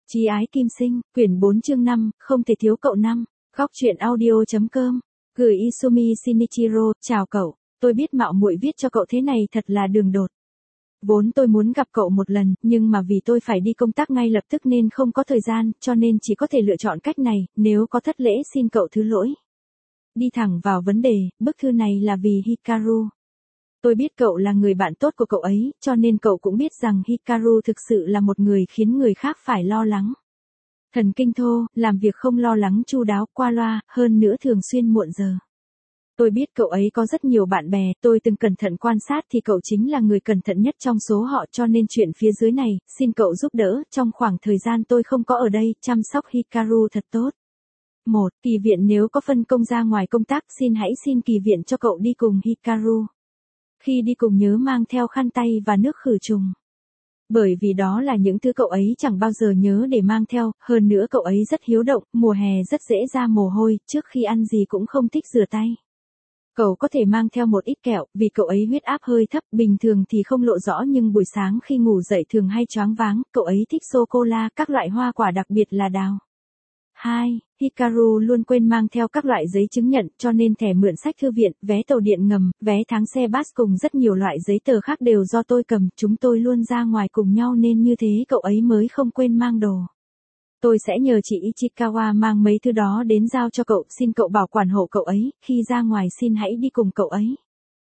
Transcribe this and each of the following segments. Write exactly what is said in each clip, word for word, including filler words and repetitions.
Chí ái kim sinh, quyển bốn chương năm, không thể thiếu cậu năm. Góc truyện audio.com. Gửi Izumi Shinichiro, chào cậu, tôi biết mạo muội viết cho cậu thế này thật là đường đột. Vốn tôi muốn gặp cậu một lần, nhưng mà vì tôi phải đi công tác ngay lập tức nên không có thời gian, cho nên chỉ có thể lựa chọn cách này, nếu có thất lễ xin cậu thứ lỗi. Đi thẳng vào vấn đề, bức thư này là vì Hikaru. Tôi biết cậu là người bạn tốt của cậu ấy, cho nên cậu cũng biết rằng Hikaru thực sự là một người khiến người khác phải lo lắng. Thần kinh thô, làm việc không lo lắng chu đáo, qua loa, hơn nữa thường xuyên muộn giờ. Tôi biết cậu ấy có rất nhiều bạn bè, tôi từng cẩn thận quan sát thì cậu chính là người cẩn thận nhất trong số họ, cho nên chuyện phía dưới này, xin cậu giúp đỡ, trong khoảng thời gian tôi không có ở đây, chăm sóc Hikaru thật tốt. một. Kỳ viện nếu có phân công ra ngoài công tác, xin hãy xin kỳ viện cho cậu đi cùng Hikaru. Khi đi cùng nhớ mang theo khăn tay và nước khử trùng. Bởi vì đó là những thứ cậu ấy chẳng bao giờ nhớ để mang theo, hơn nữa cậu ấy rất hiếu động, mùa hè rất dễ ra mồ hôi, trước khi ăn gì cũng không thích rửa tay. Cậu có thể mang theo một ít kẹo, vì cậu ấy huyết áp hơi thấp, bình thường thì không lộ rõ nhưng buổi sáng khi ngủ dậy thường hay choáng váng, cậu ấy thích sô-cô-la, các loại hoa quả đặc biệt là đào. hai. Hikaru luôn quên mang theo các loại giấy chứng nhận, cho nên thẻ mượn sách thư viện, vé tàu điện ngầm, vé tháng xe bus cùng rất nhiều loại giấy tờ khác đều do tôi cầm, chúng tôi luôn ra ngoài cùng nhau nên như thế cậu ấy mới không quên mang đồ. Tôi sẽ nhờ chị Ichikawa mang mấy thứ đó đến giao cho cậu, xin cậu bảo quản hộ cậu ấy, khi ra ngoài xin hãy đi cùng cậu ấy.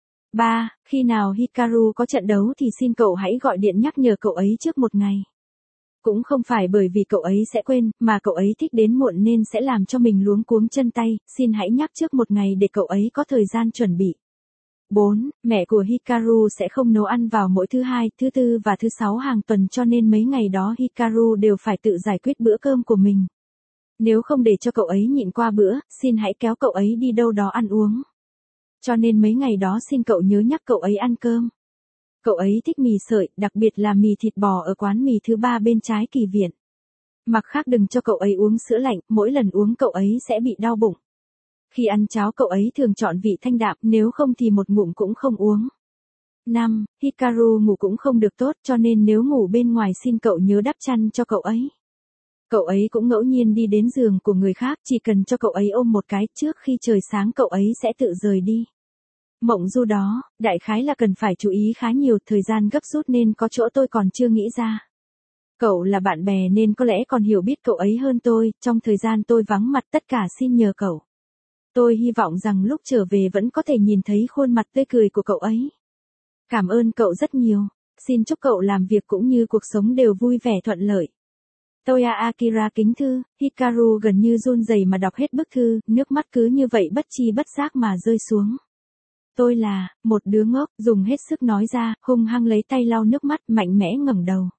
ba. Khi nào Hikaru có trận đấu thì xin cậu hãy gọi điện nhắc nhở cậu ấy trước một ngày. Cũng không phải bởi vì cậu ấy sẽ quên, mà cậu ấy thích đến muộn nên sẽ làm cho mình luống cuống chân tay, xin hãy nhắc trước một ngày để cậu ấy có thời gian chuẩn bị. bốn. Mẹ của Hikaru sẽ không nấu ăn vào mỗi thứ hai, thứ tư và thứ sáu hàng tuần cho nên mấy ngày đó Hikaru đều phải tự giải quyết bữa cơm của mình. Nếu không để cho cậu ấy nhịn qua bữa, xin hãy kéo cậu ấy đi đâu đó ăn uống. Cho nên mấy ngày đó xin cậu nhớ nhắc cậu ấy ăn cơm. Cậu ấy thích mì sợi, đặc biệt là mì thịt bò ở quán mì thứ ba bên trái kỳ viện. Mặt khác đừng cho cậu ấy uống sữa lạnh, mỗi lần uống cậu ấy sẽ bị đau bụng. Khi ăn cháo cậu ấy thường chọn vị thanh đạm, nếu không thì một ngụm cũng không uống. năm. Hikaru ngủ cũng không được tốt, cho nên nếu ngủ bên ngoài xin cậu nhớ đắp chăn cho cậu ấy. Cậu ấy cũng ngẫu nhiên đi đến giường của người khác, chỉ cần cho cậu ấy ôm một cái, trước khi trời sáng cậu ấy sẽ tự rời đi. Mộng du đó, đại khái là cần phải chú ý khá nhiều, thời gian gấp rút nên có chỗ tôi còn chưa nghĩ ra. Cậu là bạn bè nên có lẽ còn hiểu biết cậu ấy hơn tôi, trong thời gian tôi vắng mặt tất cả xin nhờ cậu. Tôi hy vọng rằng lúc trở về vẫn có thể nhìn thấy khuôn mặt tươi cười của cậu ấy. Cảm ơn cậu rất nhiều, xin chúc cậu làm việc cũng như cuộc sống đều vui vẻ thuận lợi. Toya Akira kính thư, Hikaru gần như run rẩy mà đọc hết bức thư, nước mắt cứ như vậy bất chi bất giác mà rơi xuống. Tôi là, một đứa ngốc, dùng hết sức nói ra, hung hăng lấy tay lau nước mắt, mạnh mẽ ngẩng đầu.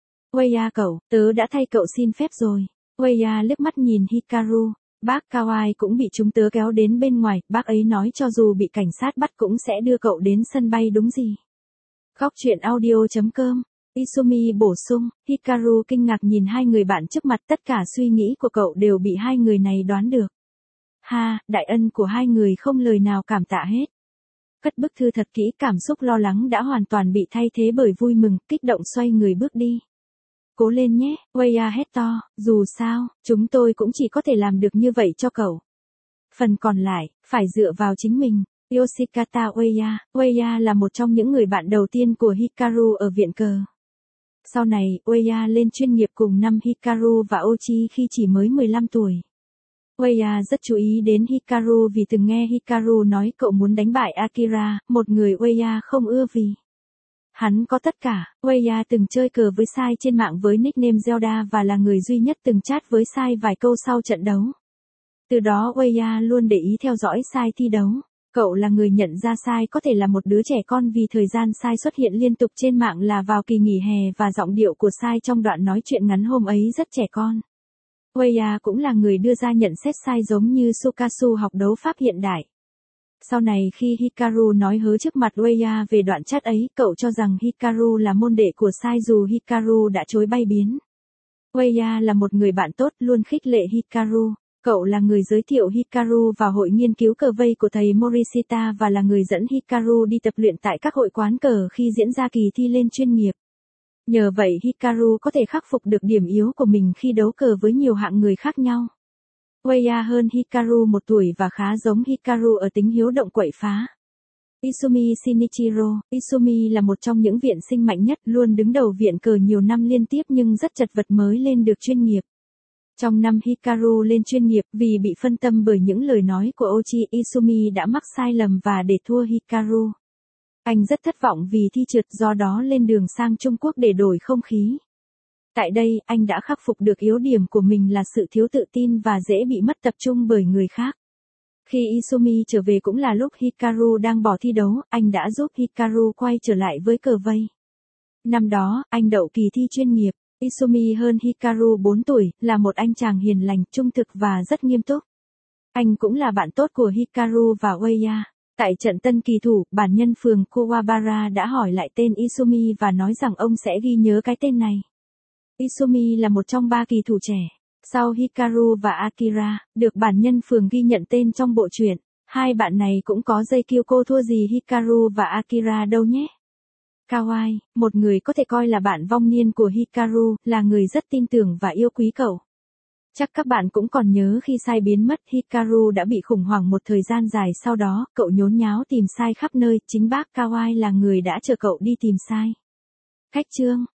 Oya cậu, tớ đã thay cậu xin phép rồi. Oya liếc mắt nhìn Hikaru, bác Kawai cũng bị chúng tớ kéo đến bên ngoài, bác ấy nói cho dù bị cảnh sát bắt cũng sẽ đưa cậu đến sân bay đúng gì. Góc truyện audio.com, Izumi bổ sung, Hikaru kinh ngạc nhìn hai người bạn trước mặt, tất cả suy nghĩ của cậu đều bị hai người này đoán được. Ha, đại ân của hai người không lời nào cảm tạ hết. Cất bức thư thật kỹ, cảm xúc lo lắng đã hoàn toàn bị thay thế bởi vui mừng, kích động xoay người bước đi. Cố lên nhé, Oya hét to, dù sao, chúng tôi cũng chỉ có thể làm được như vậy cho cậu. Phần còn lại, phải dựa vào chính mình. Yoshikata Oya, Oya là một trong những người bạn đầu tiên của Hikaru ở viện cờ. Sau này, Oya lên chuyên nghiệp cùng năm Hikaru và Ochi khi chỉ mới mười lăm tuổi. Oya rất chú ý đến Hikaru vì từng nghe Hikaru nói cậu muốn đánh bại Akira, một người Oya không ưa vì. Hắn có tất cả, Oya từng chơi cờ với Sai trên mạng với nickname Zelda và là người duy nhất từng chat với Sai vài câu sau trận đấu. Từ đó Oya luôn để ý theo dõi Sai thi đấu. Cậu là người nhận ra Sai có thể là một đứa trẻ con vì thời gian Sai xuất hiện liên tục trên mạng là vào kỳ nghỉ hè và giọng điệu của Sai trong đoạn nói chuyện ngắn hôm ấy rất trẻ con. Oya cũng là người đưa ra nhận xét Sai giống như Sukasu học đấu pháp hiện đại. Sau này khi Hikaru nói hớ trước mặt Oya về đoạn chat ấy, cậu cho rằng Hikaru là môn đệ của Sai dù Hikaru đã chối bay biến. Oya là một người bạn tốt, luôn khích lệ Hikaru. Cậu là người giới thiệu Hikaru vào hội nghiên cứu cờ vây của thầy Morishita và là người dẫn Hikaru đi tập luyện tại các hội quán cờ khi diễn ra kỳ thi lên chuyên nghiệp. Nhờ vậy Hikaru có thể khắc phục được điểm yếu của mình khi đấu cờ với nhiều hạng người khác nhau. Ueya hơn Hikaru một tuổi và khá giống Hikaru ở tính hiếu động quậy phá. Izumi Shinichiro, Izumi là một trong những viện sinh mạnh nhất, luôn đứng đầu viện cờ nhiều năm liên tiếp nhưng rất chật vật mới lên được chuyên nghiệp. Trong năm Hikaru lên chuyên nghiệp, vì bị phân tâm bởi những lời nói của Ochi, Izumi đã mắc sai lầm và để thua Hikaru. Anh rất thất vọng vì thi trượt, do đó lên đường sang Trung Quốc để đổi không khí. Tại đây, anh đã khắc phục được yếu điểm của mình là sự thiếu tự tin và dễ bị mất tập trung bởi người khác. Khi Izumi trở về cũng là lúc Hikaru đang bỏ thi đấu, anh đã giúp Hikaru quay trở lại với cờ vây. Năm đó, anh đậu kỳ thi chuyên nghiệp. Izumi hơn Hikaru bốn tuổi, là một anh chàng hiền lành, trung thực và rất nghiêm túc. Anh cũng là bạn tốt của Hikaru và Ueya. Tại trận tân kỳ thủ, bản nhân phường Kuwabara đã hỏi lại tên Izumi và nói rằng ông sẽ ghi nhớ cái tên này. Izumi là một trong ba kỳ thủ trẻ. Sau Hikaru và Akira, được bản nhân phường ghi nhận tên trong bộ truyện, hai bạn này cũng có dây kiêu cô thua gì Hikaru và Akira đâu nhé. Kawai, một người có thể coi là bạn vong niên của Hikaru, là người rất tin tưởng và yêu quý cậu. Chắc các bạn cũng còn nhớ khi Sai biến mất, Hikaru đã bị khủng hoảng một thời gian dài, sau đó, cậu nhốn nháo tìm Sai khắp nơi, chính bác Kawai là người đã chờ cậu đi tìm Sai. Cách chương